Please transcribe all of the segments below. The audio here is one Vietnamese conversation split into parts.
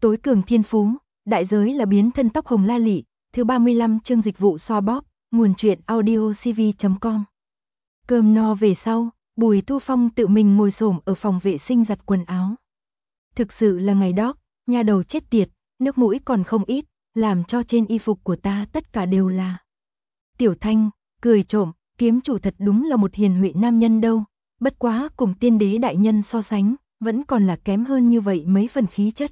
tối cường thiên phú, đại giới là biến thân tóc hồng la lị, thứ 35 chương dịch vụ xoa bóp, nguồn truyện audiocv.com. Cơm no về sau, Bùi Thu Phong tự mình ngồi xổm ở phòng vệ sinh giặt quần áo. Thực sự là ngày đó, nha đầu chết tiệt, nước mũi còn không ít, làm cho trên y phục của ta tất cả đều là. Tiểu Thanh, cười trộm, kiếm chủ thật đúng là một hiền huệ nam nhân đâu, bất quá cùng tiên đế đại nhân so sánh, vẫn còn là kém hơn như vậy mấy phần khí chất.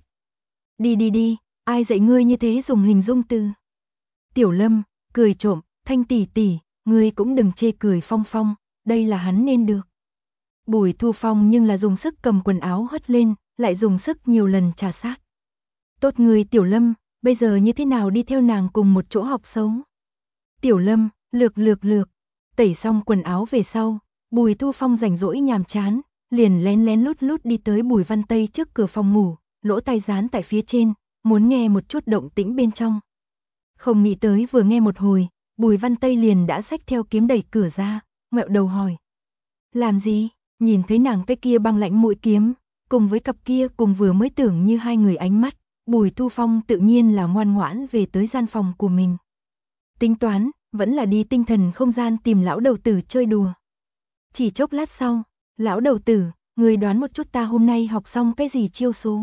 Đi, ai dạy ngươi như thế dùng hình dung từ. Tiểu Lâm, cười trộm, Thanh tỷ tỷ, ngươi cũng đừng chê cười Phong Phong, đây là hắn nên được. Bùi Thu Phong nhưng là dùng sức cầm quần áo hất lên, lại dùng sức nhiều lần trà sát. Tốt người Tiểu Lâm, bây giờ như thế nào đi theo nàng cùng một chỗ học xấu. Tiểu Lâm, lược, tẩy xong quần áo về sau, Bùi Thu Phong rảnh rỗi nhàm chán, liền lén lút đi tới Bùi Văn Tây trước cửa phòng ngủ, lỗ tai dán tại phía trên, muốn nghe một chút động tĩnh bên trong. Không nghĩ tới vừa nghe một hồi, Bùi Văn Tây liền đã xách theo kiếm đẩy cửa ra, ngẹo đầu hỏi. Làm gì? Nhìn thấy nàng cái kia băng lãnh mũi kiếm, cùng với cặp kia cùng vừa mới tưởng như hai người ánh mắt, Bùi Thu Phong tự nhiên là ngoan ngoãn về tới gian phòng của mình. Tính toán, vẫn là đi tinh thần không gian tìm lão đầu tử chơi đùa. Chỉ chốc lát sau, lão đầu tử, người đoán một chút ta hôm nay học xong cái gì chiêu số.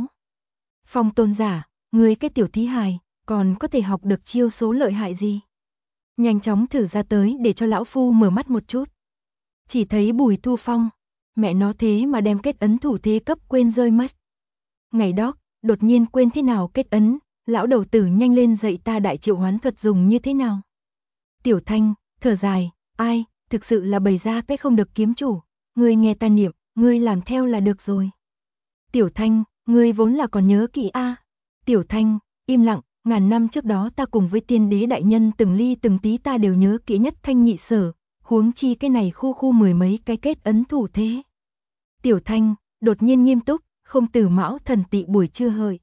Phong Tôn giả, người cái tiểu thí hài, còn có thể học được chiêu số lợi hại gì? Nhanh chóng thử ra tới để cho lão phu mở mắt một chút. Chỉ thấy Bùi Thu Phong, mẹ nó thế mà đem kết ấn thủ thế cấp quên rơi mất. Ngày đó, đột nhiên quên thế nào kết ấn, lão đầu tử nhanh lên dạy ta đại triệu hoán thuật dùng như thế nào. Tiểu Thanh, thở dài, ai, thực sự là bày ra cái không được kiếm chủ, ngươi nghe ta niệm, ngươi làm theo là được rồi. Tiểu Thanh, ngươi vốn là còn nhớ kỹ a. Tiểu Thanh, im lặng, ngàn năm trước đó ta cùng với tiên đế đại nhân từng ly từng tí ta đều nhớ kỹ nhất thanh nhị sở, huống chi cái này khu mười mấy cái kết ấn thủ thế. Tiểu Thanh, đột nhiên nghiêm túc, không tử mão thần tị buổi trưa hợi.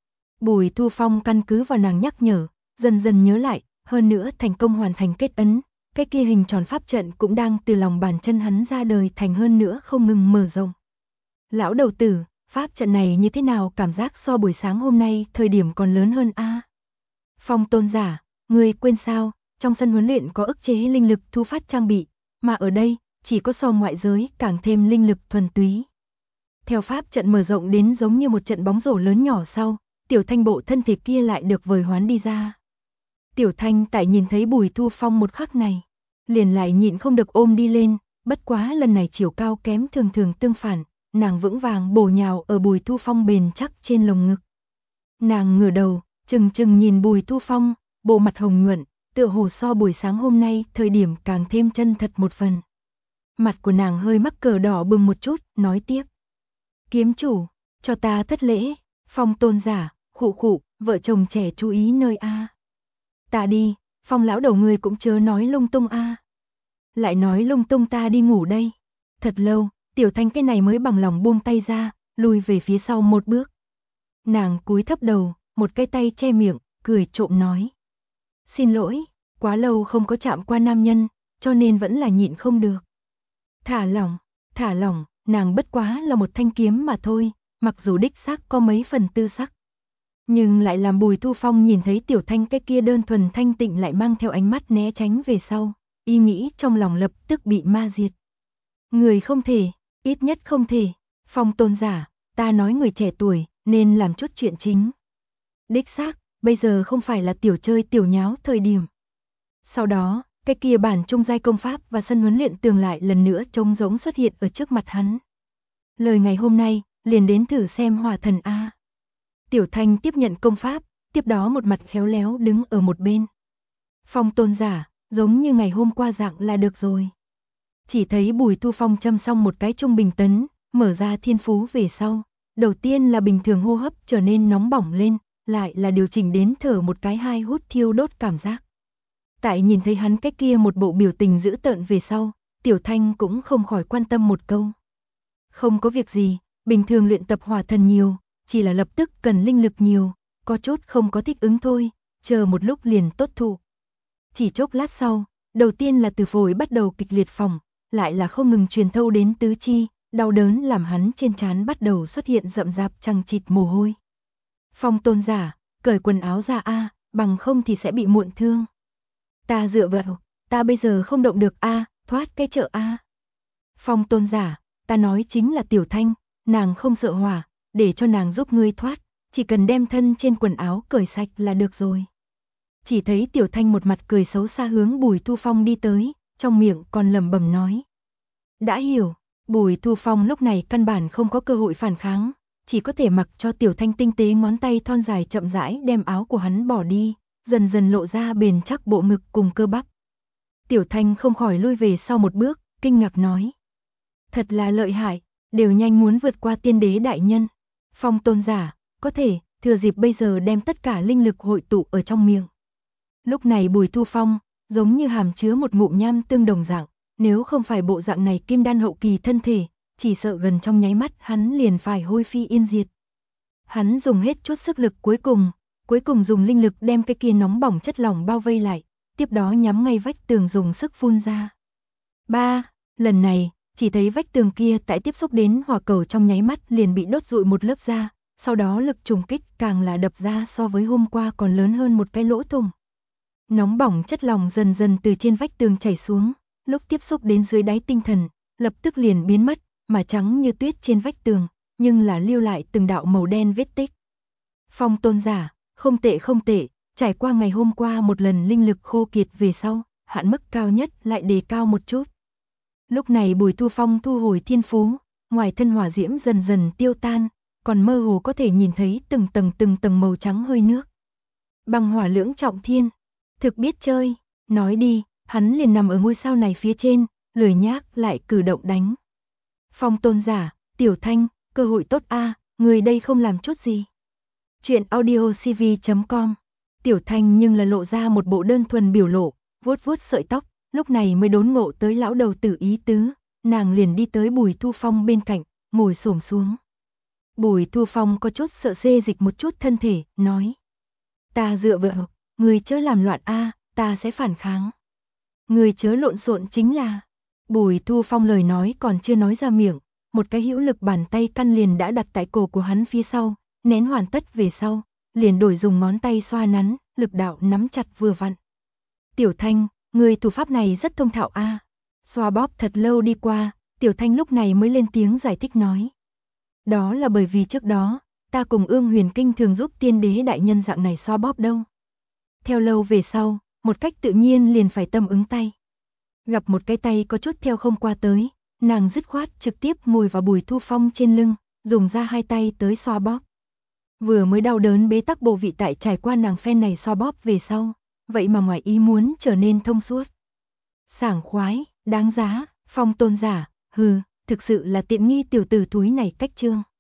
Bùi Thu Phong căn cứ vào nàng nhắc nhở, dần dần nhớ lại, hơn nữa thành công hoàn thành kết ấn, cái kia hình tròn pháp trận cũng đang từ lòng bàn chân hắn ra đời thành hơn nữa không ngừng mở rộng. Lão đầu tử, pháp trận này như thế nào cảm giác so buổi sáng hôm nay thời điểm còn lớn hơn a. Phong Tôn giả, ngươi quên sao, trong sân huấn luyện có ức chế linh lực thu phát trang bị, mà ở đây, chỉ có so ngoại giới càng thêm linh lực thuần túy. Theo pháp trận mở rộng đến giống như một trận bóng rổ lớn nhỏ sau, Tiểu Thanh bộ thân thể kia lại được vời hoán đi ra. Tiểu Thanh tại nhìn thấy Bùi Thu Phong một khắc này, liền lại nhịn không được ôm đi lên, bất quá lần này chiều cao kém thường tương phản, nàng vững vàng bổ nhào ở Bùi Thu Phong bền chắc trên lồng ngực. Nàng ngửa đầu, chừng nhìn Bùi Thu Phong, bộ mặt hồng nhuận, tựa hồ so buổi sáng hôm nay thời điểm càng thêm chân thật một phần. Mặt của nàng hơi mắc cờ đỏ bừng một chút, nói tiếp. Kiếm chủ, cho ta thất lễ, Phong Tôn giả, khụ, vợ chồng trẻ chú ý nơi a. Ta đi, Phong lão đầu người cũng chớ nói lung tung a. Lại nói lung tung ta đi ngủ đây. Thật lâu, Tiểu Thanh cái này mới bằng lòng buông tay ra, lùi về phía sau một bước. Nàng cúi thấp đầu, một cái tay che miệng, cười trộm nói. Xin lỗi, quá lâu không có chạm qua nam nhân, cho nên vẫn là nhịn không được. Thả lỏng, nàng bất quá là một thanh kiếm mà thôi, mặc dù đích xác có mấy phần tư sắc. Nhưng lại làm Bùi Thu Phong nhìn thấy Tiểu Thanh cái kia đơn thuần thanh tịnh lại mang theo ánh mắt né tránh về sau, ý nghĩ trong lòng lập tức bị ma diệt. Người không thể, ít nhất không thể, Phong Tôn giả, ta nói người trẻ tuổi, nên làm chút chuyện chính. Đích xác, bây giờ không phải là tiểu chơi tiểu nháo thời điểm. Sau đó, cái kia bản trung giai công pháp và sân huấn luyện tường lại lần nữa trống rỗng xuất hiện ở trước mặt hắn. Lời ngày hôm nay, liền đến thử xem hỏa thần a. Tiểu Thanh tiếp nhận công pháp, tiếp đó một mặt khéo léo đứng ở một bên. Phong Tôn giả, giống như ngày hôm qua dạng là được rồi. Chỉ thấy Bùi Thu Phong châm xong một cái trung bình tấn, mở ra thiên phú về sau. Đầu tiên là bình thường hô hấp trở nên nóng bỏng lên, lại là điều chỉnh đến thở một cái hai hút thiêu đốt cảm giác. Tại nhìn thấy hắn cái kia một bộ biểu tình dữ tợn về sau, Tiểu Thanh cũng không khỏi quan tâm một câu. Không có việc gì, bình thường luyện tập hỏa thần nhiều, chỉ là lập tức cần linh lực nhiều, có chút không có thích ứng thôi, chờ một lúc liền tốt thụ. Chỉ chốc lát sau, đầu tiên là từ phổi bắt đầu kịch liệt phỏng, lại là không ngừng truyền thâu đến tứ chi, đau đớn làm hắn trên trán bắt đầu xuất hiện rậm rạp chằng chịt mồ hôi. Phong tôn giả, cởi quần áo ra a, bằng không thì sẽ bị muộn thương. Ta dựa vào, ta bây giờ không động được a, thoát cái chợ a. Phong tôn giả, ta nói chính là Tiểu Thanh, nàng không sợ hỏa, để cho nàng giúp ngươi thoát, chỉ cần đem thân trên quần áo cởi sạch là được rồi. Chỉ thấy Tiểu Thanh một mặt cười xấu xa hướng Bùi Thu Phong đi tới, trong miệng còn lẩm bẩm nói. Đã hiểu, Bùi Thu Phong lúc này căn bản không có cơ hội phản kháng, chỉ có thể mặc cho Tiểu Thanh tinh tế ngón tay thon dài chậm rãi đem áo của hắn bỏ đi, dần dần lộ ra bền chắc bộ ngực cùng cơ bắp. Tiểu Thanh không khỏi lui về sau một bước, kinh ngạc nói. Thật là lợi hại, đều nhanh muốn vượt qua tiên đế đại nhân. Phong tôn giả, có thể, thừa dịp bây giờ đem tất cả linh lực hội tụ ở trong miệng. Lúc này Bùi Thu Phong, giống như hàm chứa một ngụm nham tương đồng dạng, nếu không phải bộ dạng này kim đan hậu kỳ thân thể, chỉ sợ gần trong nháy mắt hắn liền phải hôi phi yên diệt. Hắn dùng hết chút sức lực cuối cùng dùng linh lực đem cái kia nóng bỏng chất lỏng bao vây lại, tiếp đó nhắm ngay vách tường dùng sức phun ra. Lần này, chỉ thấy vách tường kia tại tiếp xúc đến hỏa cầu trong nháy mắt liền bị đốt rụi một lớp da, sau đó lực trùng kích càng là đập ra so với hôm qua còn lớn hơn một cái lỗ thủng. Nóng bỏng chất lỏng dần dần từ trên vách tường chảy xuống, lúc tiếp xúc đến dưới đáy tinh thần, lập tức liền biến mất, mà trắng như tuyết trên vách tường, nhưng là lưu lại từng đạo màu đen vết tích. Phong tôn giả, không tệ, trải qua ngày hôm qua một lần linh lực khô kiệt về sau, hạn mức cao nhất lại đề cao một chút. Lúc này Bùi Thu Phong thu hồi thiên phú, ngoài thân hỏa diễm dần dần tiêu tan, còn mơ hồ có thể nhìn thấy từng tầng màu trắng hơi nước. Băng hỏa lưỡng trọng thiên, thực biết chơi, nói đi, hắn liền nằm ở ngôi sao này phía trên, lười nhác lại cử động đánh. Phong tôn giả, Tiểu Thanh, cơ hội tốt a, người đây không làm chút gì. Chuyện audiocv.com. Tiểu Thanh nhưng là lộ ra một bộ đơn thuần biểu lộ, vuốt vuốt sợi tóc, lúc này mới đốn ngộ tới lão đầu tử ý tứ, nàng liền đi tới Bùi Thu Phong bên cạnh, ngồi xổm xuống. Bùi Thu Phong có chút sợ xê dịch một chút thân thể, nói. Ta dựa vào, người chớ làm loạn a, ta sẽ phản kháng. Người chớ lộn xộn chính là. Bùi Thu Phong lời nói còn chưa nói ra miệng, một cái hữu lực bàn tay căn liền đã đặt tại cổ của hắn phía sau, nén hoàn tất về sau, liền đổi dùng ngón tay xoa nắn, lực đạo nắm chặt vừa vặn. Tiểu Thanh, người thủ pháp này rất thông thạo a. Xoa bóp thật lâu đi qua, Tiểu Thanh lúc này mới lên tiếng giải thích nói. Đó là bởi vì trước đó, ta cùng Ương Huyền Kinh thường giúp tiên đế đại nhân dạng này xoa bóp đâu. Theo lâu về sau, một cách tự nhiên liền phải tâm ứng tay. Gặp một cái tay có chút theo không qua tới, nàng dứt khoát trực tiếp ngồi vào Bùi Thu Phong trên lưng, dùng ra hai tay tới xoa bóp. Vừa mới đau đớn bế tắc bộ vị tại trải qua nàng phen này xoa bóp về sau, vậy mà ngoài ý muốn trở nên thông suốt. Sảng khoái, đáng giá, Phong tôn giả, thực sự là tiện nghi tiểu tử túi này cách trương.